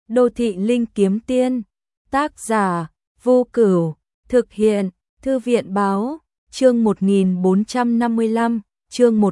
Đô thị linh kiếm tiên. Tác giả Vô Cửu. Thực hiện Thư viện báo. Chương 1455, chương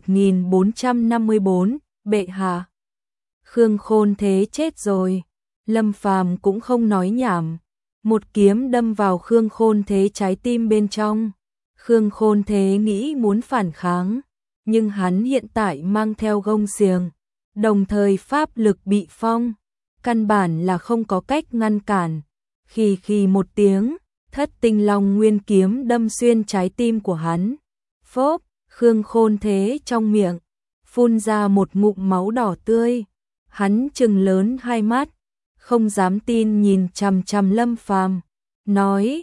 1454, bệ hạ. Khương Khôn Thế chết rồi. Lâm Phàm cũng không nói nhảm. Một kiếm đâm vào Khương Khôn Thế trái tim bên trong. Khương Khôn Thế nghĩ muốn phản kháng, nhưng hắn hiện tại mang theo gông xiềng, đồng thời pháp lực bị phong, căn bản là không có cách ngăn cản. Khì một tiếng, Thất Tinh Long Nguyên kiếm đâm xuyên trái tim của hắn. Phốp, Khương Khôn Thế trong miệng phun ra một ngụm máu đỏ tươi. Hắn trừng lớn hai mắt, không dám tin nhìn chằm chằm Lâm Phàm, nói: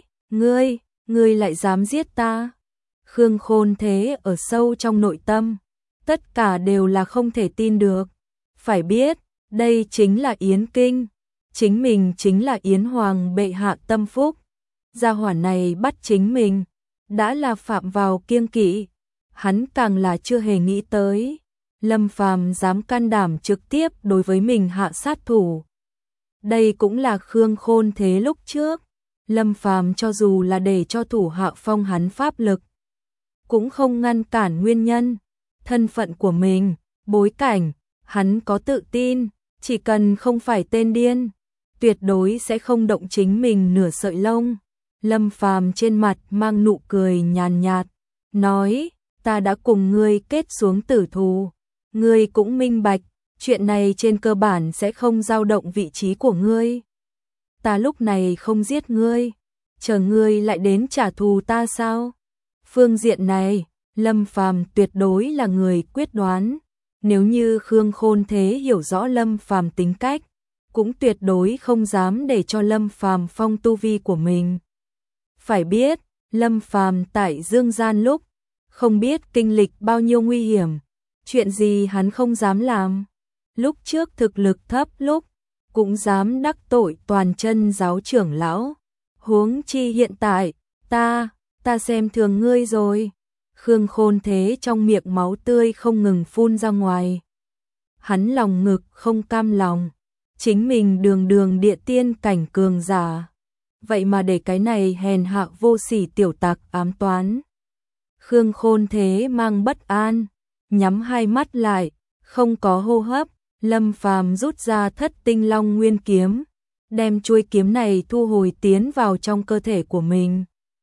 "Ngươi lại dám giết ta?" Khương Khôn Thế ở sâu trong nội tâm, tất cả đều là không thể tin được. Phải biết, đây chính là Yến Kinh, chính mình chính là Yến Hoàng bệ hạ tâm phúc. Gia hỏa này bắt chính mình, đã là phạm vào kiêng kỵ. Hắn càng là chưa hề nghĩ tới Lâm Phàm dám can đảm trực tiếp đối với mình hạ sát thủ. Đây cũng là Khương Khôn Thế lúc trước, Lâm Phàm cho dù là để cho thủ hạ phong hắn pháp lực, cũng không ngăn cản nguyên nhân. Thân phận của mình, bối cảnh, hắn có tự tin, chỉ cần không phải tên điên, tuyệt đối sẽ không động chính mình nửa sợi lông. Lâm Phàm trên mặt mang nụ cười nhàn nhạt, nói: "Ta đã cùng ngươi kết xuống tử thù, ngươi cũng minh bạch, chuyện này trên cơ bản sẽ không dao động vị trí của ngươi. Ta lúc này không giết ngươi, chờ ngươi lại đến trả thù ta sao?" Phương diện này, Lâm Phàm tuyệt đối là người quyết đoán. Nếu như Khương Khôn Thế hiểu rõ Lâm Phàm tính cách, cũng tuyệt đối không dám để cho Lâm Phàm phong tu vi của mình. Phải biết, Lâm Phàm tại Dương Gian lúc, không biết kinh lịch bao nhiêu nguy hiểm, chuyện gì hắn không dám làm. Lúc trước thực lực thấp lúc, cũng dám đắc tội toàn chân giáo trưởng lão. Huống chi hiện tại, ta xem thường ngươi rồi. Khương Khôn Thế trong miệng máu tươi không ngừng phun ra ngoài. Hắn lòng ngực không cam lòng, chính mình đường địa tiên cảnh cường giả, vậy mà để cái này hèn hạ vô sỉ tiểu tặc ám toán. Khương Khôn Thế mang bất an, nhắm hai mắt lại, không có hô hấp. Lâm Phàm rút ra Thất Tinh Long Nguyên kiếm, đem chuôi kiếm này thu hồi tiến vào trong cơ thể của mình.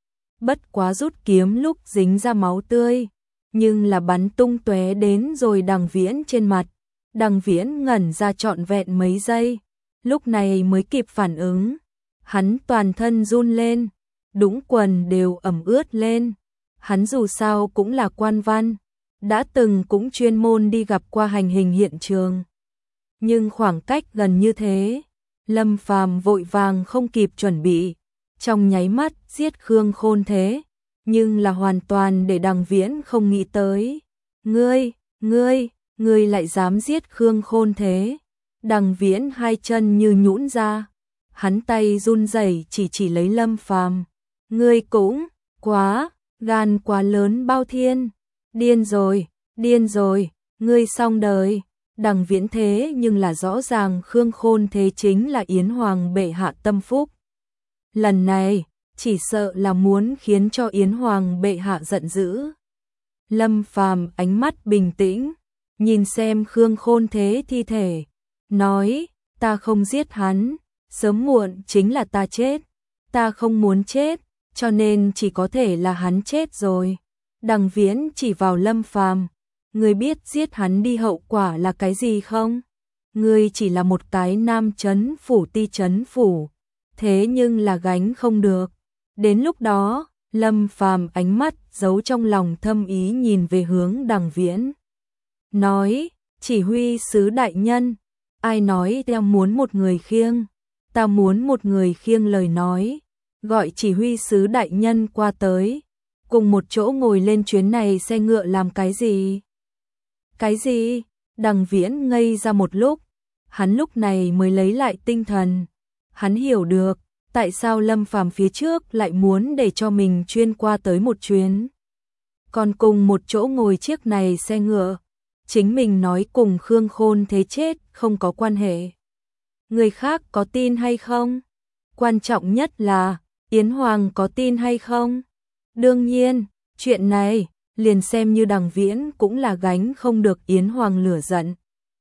Bất quá rút kiếm lúc dính ra máu tươi, nhưng là bắn tung tóe đến rồi Đằng Viễn trên mặt. Đằng Viễn ngẩn ra trọn vẹn mấy giây, lúc này mới kịp phản ứng. Hắn toàn thân run lên, đũng quần đều ẩm ướt lên. Hắn dù sao cũng là quan văn, đã từng cũng chuyên môn đi gặp qua hành hình hiện trường. Nhưng khoảng cách gần như thế, Lâm Phàm vội vàng không kịp chuẩn bị, trong nháy mắt giết Khương Khôn Thế, nhưng là hoàn toàn để Đằng Viễn không nghĩ tới. Ngươi lại dám giết Khương Khôn Thế? Đằng Viễn hai chân như nhũn ra, hắn tay run rẩy chỉ lấy Lâm Phàm. Ngươi cũng gan quá lớn bao thiên, điên rồi, ngươi xong đời. Đằng Viễn thế nhưng là rõ ràng Khương Khôn Thế chính là Yến Hoàng bệ hạ tâm phúc. Lần này, chỉ sợ là muốn khiến cho Yến Hoàng bệ hạ giận dữ. Lâm Phàm ánh mắt bình tĩnh, nhìn xem Khương Khôn Thế thi thể, nói: "Ta không giết hắn, sớm muộn chính là ta chết. Ta không muốn chết, cho nên chỉ có thể là hắn chết rồi." Đằng Viễn chỉ vào Lâm Phàm: "Ngươi biết giết hắn đi hậu quả là cái gì không? Ngươi chỉ là một cái nam chấn phủ ti chấn phủ, thế nhưng là gánh không được." Đến lúc đó, Lâm Phàm ánh mắt giấu trong lòng thâm ý nhìn về hướng Đằng Viễn, nói: "Chỉ huy sứ đại nhân, ai nói ta muốn một người khiêng? Ta muốn một người khiêng lời nói, gọi chỉ huy sứ đại nhân qua tới, cùng một chỗ ngồi lên chuyến này xe ngựa làm cái gì?" Cái gì? Đằng Viễn ngây ra một lúc, hắn lúc này mới lấy lại tinh thần. Hắn hiểu được, tại sao Lâm Phàm phía trước lại muốn để cho mình chuyên qua tới một chuyến. Còn cùng một chỗ ngồi chiếc này xe ngựa, chính mình nói cùng Khương Khôn Thế chết không có quan hệ. người khác có tin hay không? Quan trọng nhất là, Yến Hoàng có tin hay không? Đương nhiên, chuyện này, liền xem như Đằng Viễn cũng là gánh không được Yến Hoàng lửa giận.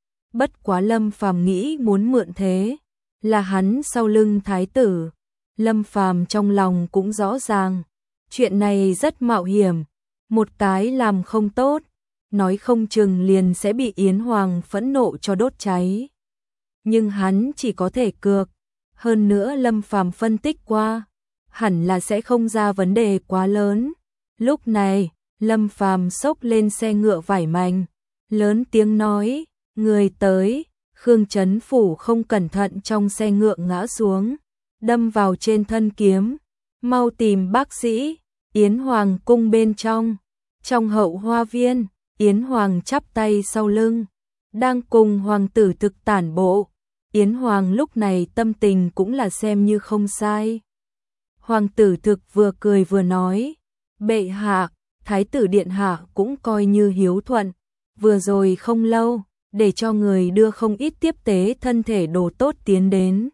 Bất quá Lâm Phàm nghĩ muốn mượn thế, là hắn sau lưng thái tử. Lâm Phàm trong lòng cũng rõ ràng, chuyện này rất mạo hiểm, một cái làm không tốt, nói không chừng liền sẽ bị Yến Hoàng phẫn nộ cho đốt cháy. Nhưng hắn chỉ có thể cược, hơn nữa Lâm Phàm phân tích qua, hẳn là sẽ không ra vấn đề quá lớn. Lúc này, Lâm Phàm xốc lên xe ngựa vải mảnh, lớn tiếng nói, người tới. Khương Chấn Phủ không cẩn thận trong xe ngựa ngã xuống, đâm vào trên thân kiếm, mau tìm bác sĩ. Yến Hoàng cung bên trong hậu hoa viên, Yến Hoàng chắp tay sau lưng, đang cùng hoàng tử Thực tản bộ. Yến Hoàng lúc này tâm tình cũng là xem như không sai. Hoàng tử Thực vừa cười vừa nói, bệ hạ, thái tử điện hạ cũng coi như hiếu thuận, vừa rồi không lâu, để cho người đưa không ít tiếp tế thân thể đồ tốt tiến đến.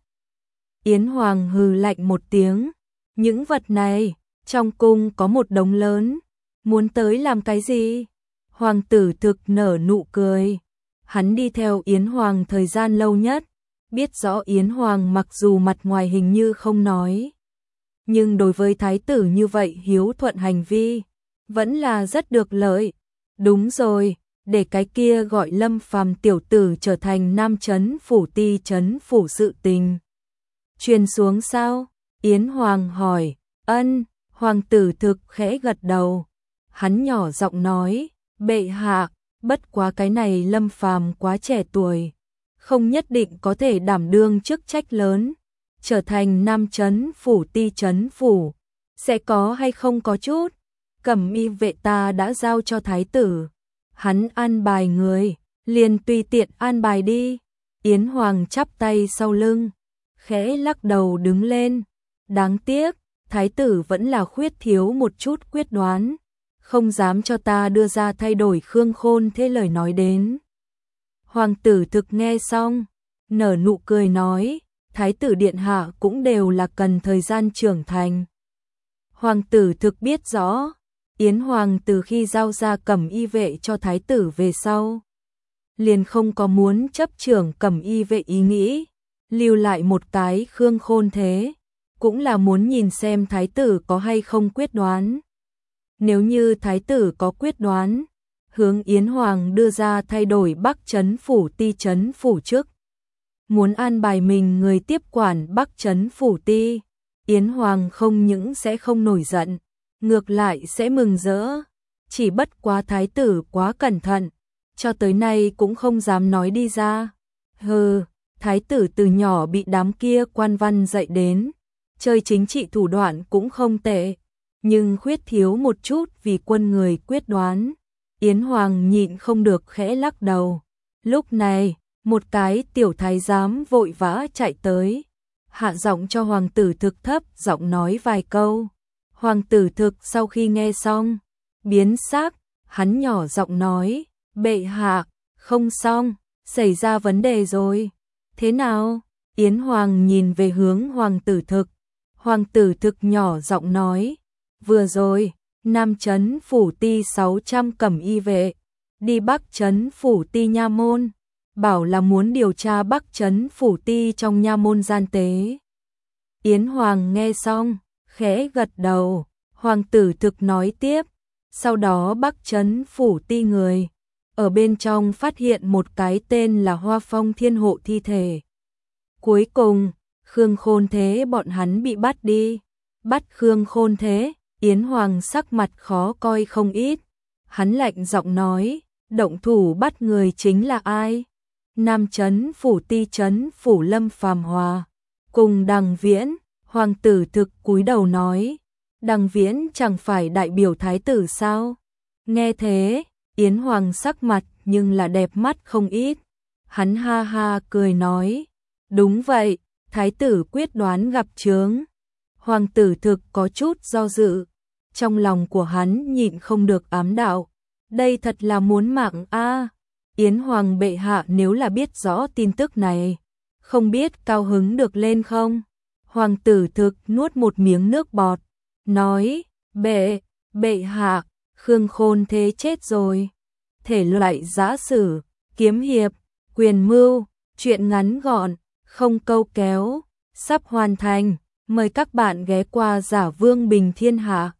Yến Hoàng hừ lạnh một tiếng, những vật này, trong cung có một đống lớn, muốn tới làm cái gì? Hoàng tử Thực nở nụ cười, hắn đi theo Yến Hoàng thời gian lâu nhất, biết rõ Yến Hoàng mặc dù mặt ngoài hình như không nói, nhưng đối với thái tử như vậy hiếu thuận hành vi, vẫn là rất được lợi. Đúng rồi, để cái kia gọi Lâm Phàm tiểu tử trở thành Nam Chấn Phủ Ti Chấn Phủ sự tình truyền xuống sao? Yến Hoàng hỏi. Ân. Hoàng tử Thực khẽ gật đầu, hắn nhỏ giọng nói, bệ hạ, bất quá cái này Lâm Phàm quá trẻ tuổi, không nhất định có thể đảm đương chức trách lớn, trở thành Nam Chấn Phủ Ti Chấn Phủ, sẽ có hay không có chút. Cẩm y vệ ta đã giao cho thái tử, hắn an bài người, liền tùy tiện an bài đi. Yến Hoàng chắp tay sau lưng, khẽ lắc đầu đứng lên. Đáng tiếc, thái tử vẫn là khuyết thiếu một chút quyết đoán, không dám cho ta đưa ra thay đổi Khương Khôn thế lời nói đến. Hoàng tử Thực nghe xong, nở nụ cười nói, thái tử điện hạ cũng đều là cần thời gian trưởng thành. Hoàng tử Thực biết rõ, Yến Hoàng từ khi giao ra Cẩm y vệ cho thái tử về sau, liền không có muốn chấp trưởng Cẩm y vệ ý nghĩ, lưu lại một cái Khương Khôn thế, cũng là muốn nhìn xem thái tử có hay không quyết đoán. Nếu như thái tử có quyết đoán, hướng Yến Hoàng đưa ra thay đổi Bắc Chấn Phủ Ti Chấn Phủ chức, muốn an bài mình người tiếp quản Bắc Chấn Phủ Ti, Yến Hoàng không những sẽ không nổi giận, ngược lại sẽ mừng rỡ. Chỉ bất quá thái tử quá cẩn thận, cho tới nay cũng không dám nói đi ra. Hừ, thái tử từ nhỏ bị đám kia quan văn dạy đến, chơi chính trị thủ đoạn cũng không tệ, nhưng khuyết thiếu một chút vì quân người quyết đoán. Yến Hoàng nhịn không được khẽ lắc đầu. Lúc này, một cái tiểu thái giám vội vã chạy tới, hạ giọng cho hoàng tử Thực thấp giọng nói vài câu. Hoàng tử Thực sau khi nghe xong, biến sắc, hắn nhỏ giọng nói, bệ hạ, không xong, xảy ra vấn đề rồi. Thế nào? Yến Hoàng nhìn về hướng hoàng tử Thực. Hoàng tử Thực nhỏ giọng nói, vừa rồi, Nam Chấn Phủ Ti 600 Cẩm y vệ, đi Bắc Chấn Phủ Ti nha môn, bảo là muốn điều tra Bắc Chấn Phủ Ti trong nha môn gian tế. Yến Hoàng nghe xong, khẽ gật đầu. Hoàng tử Thực nói tiếp, sau đó Bắc Chấn Phủ Ti người, ở bên trong phát hiện một cái tên là Hoa Phong Thiên Hộ thi thể. Cuối cùng, Khương Khôn Thế bọn hắn bị bắt đi. Bắt Khương Khôn Thế, Yến Hoàng sắc mặt khó coi không ít. Hắn lạnh giọng nói, động thủ bắt người chính là ai? Nam Chấn Phủ Ti Chấn Phủ Lâm Phàm Hòa, cùng Đằng Viễn. Hoàng tử Thực cúi đầu nói, Đằng Viễn chẳng phải đại biểu thái tử sao? Nghe thế, Yến Hoàng sắc mặt nhưng là đẹp mắt không ít. Hắn ha ha cười nói, đúng vậy, thái tử quyết đoán gặp chướng. Hoàng tử Thực có chút do dự, trong lòng của hắn nhịn không được ám đạo, đây thật là muốn mạng a. Yến Hoàng bệ hạ nếu là biết rõ tin tức này, không biết cao hứng được lên không? Hoàng tử thực nuốt một miếng nước bọt, nói, bệ hạ, Khương Khôn thế chết rồi. Thể loại giã sử, kiếm hiệp, quyền mưu, truyện ngắn gọn, không câu kéo, sắp hoàn thành. Mời các bạn ghé qua Giả Vương Bình Thiên Hạ.